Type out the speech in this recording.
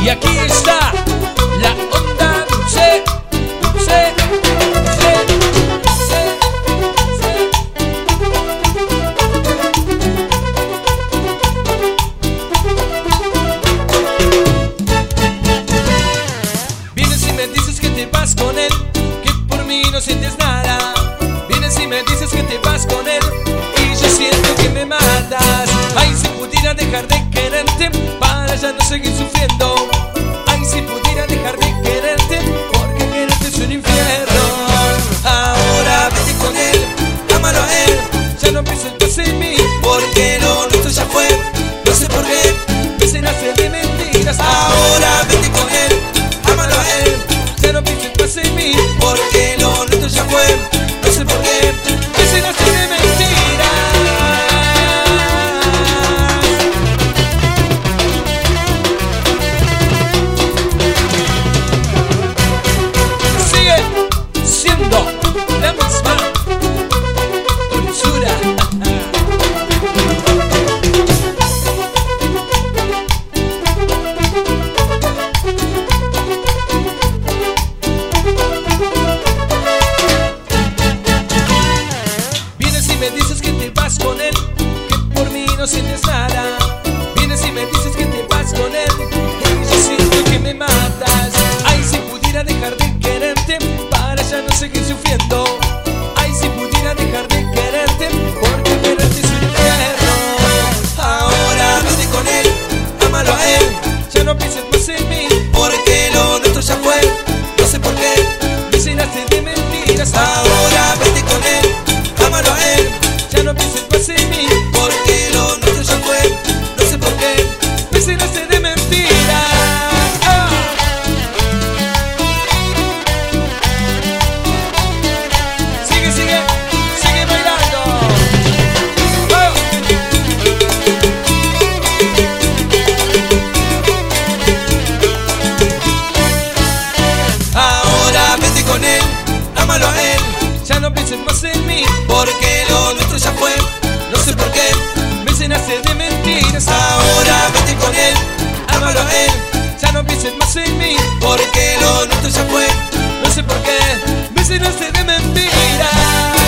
aquí está la onda dulce, dulce, dulce, dulce, dulce. Vienes y me dices que te vas con él, que por mí no sientes nada. Vienes y me dices que te vas con él y yo siento que me matas. Ay, si pudiera dejar de quererte para ya no seguir sufriendo. Ay, si pudiera dejar de quererte, porque quererte es un infierno. Ahora vete con él, ámalo a él, ya no pienses más en mí, porque lo nuestro ya fue. No sé por qué me llenaste de mentiras. Ahora vete con él, ámalo a él, ya no pienses más en mí, porque lo nuestro ya fue. No sé por qué me llenaste de mentiras. La misma dulzura. Vienes y me dices que te vas con él, que por mí no sientes nada. Vienes y me dices que te vas con él y yo siento que me matas. Ay, si pudiera dejar de quererte para ya no seguir sufriendo. Ay, si pudiera dejar de quererte, porque quererte es un infierno. Ahora vete con él, ámalo a él, ya no pienses más en mí, porque lo nuestro ya fue. No sé por qué me llenaste de mentiras. Ahora vete con él, ámalo a él, ya no pienses más en mí, porque lo nuestro ya fue. No sé por qué me llenaste de mentiras. Sigue bailando. Ahora vete con él, ámalo a él, ya no pienses más en mí, porque lo nuestro ya fue. No sé por qué me llenaste de mentiras. Ahora vete con él, ámalo a él, ya no pienses más en mí, porque lo nuestro ya fue. No sé por qué me llenaste de mentiras.